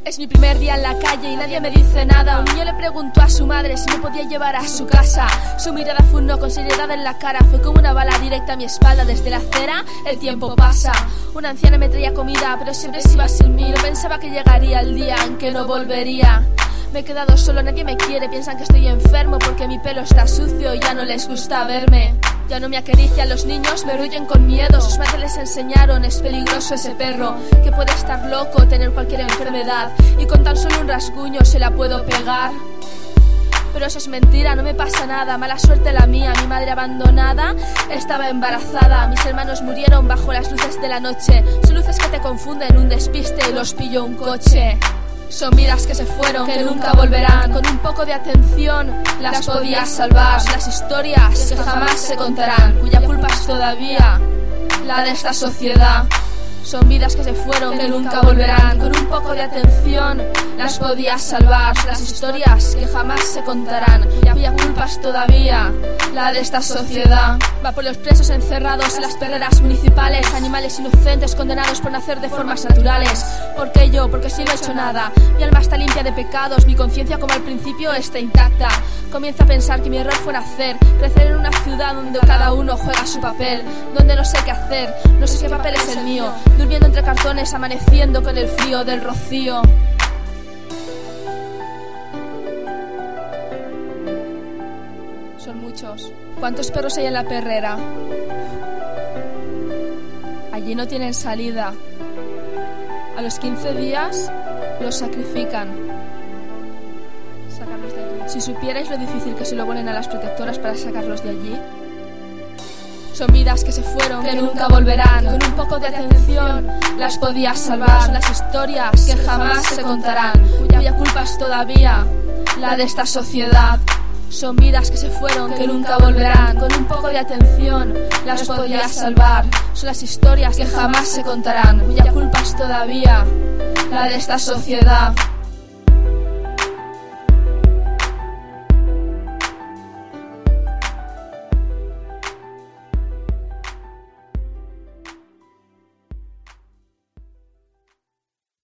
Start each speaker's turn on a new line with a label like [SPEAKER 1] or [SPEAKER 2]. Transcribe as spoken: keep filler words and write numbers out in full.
[SPEAKER 1] Es mi primer día en la calle y nadie me dice nada. Un niño le preguntó a su madre si me podía llevar a su casa. Su mirada fue un no con seriedad en la cara. Fue como una bala directa a mi espalda. Desde la acera el tiempo pasa. Una anciana me traía comida, pero siempre se iba sin mí. No pensaba que llegaría el día en que no volvería. Me he quedado solo, nadie me quiere. Piensan que estoy enfermo porque mi pelo está sucio y ya no les gusta verme. Ya no me acarician los niños, me huyen con miedo. Sus madres les enseñaron, es peligroso ese perro, que puede estar loco, tener cualquier enfermedad, y con tan solo un rasguño se la puedo pegar. Pero eso es mentira, no me pasa nada, mala suerte la mía. Mi madre abandonada estaba embarazada. Mis hermanos murieron bajo las luces de la noche. Son luces que te confunden, un despiste y los pilló un coche. Son vidas que se fueron, que nunca volverán. Con un poco de atención las podías salvar. Las historias que jamás se contarán, cuya culpa es todavía la de esta sociedad. Son vidas que se fueron, que nunca volverán. Con un poco de atención las podías salvar. Las historias que jamás se contarán, cuya culpa es todavía la de esta sociedad. Va por los presos encerrados en las perreras municipales, animales inocentes condenados por nacer de formas naturales. ¿Por qué yo? Porque si no he hecho nada. Mi alma está limpia de pecados, mi conciencia como al principio está intacta. Comienzo a pensar que mi error fue nacer, crecer en una ciudad donde cada uno juega su papel, donde no sé qué hacer, no sé qué papel es el mío, durmiendo entre cartones, amaneciendo con el frío del rocío. Son muchos. ¿Cuántos perros hay en la perrera? Allí no tienen salida. A los quince días los sacrifican. Sacarlos de allí. Si supierais lo difícil que se lo ponen a las protectoras para sacarlos de allí. Son vidas que se fueron, que nunca volverán. Con un poco de atención las podías salvar. Son las historias que jamás se contarán, cuya culpa es todavía la de esta sociedad. Son vidas que se fueron, que nunca volverán. Con un poco de atención las podías salvar. Son las historias que jamás se contarán, cuya culpa es todavía la de esta sociedad.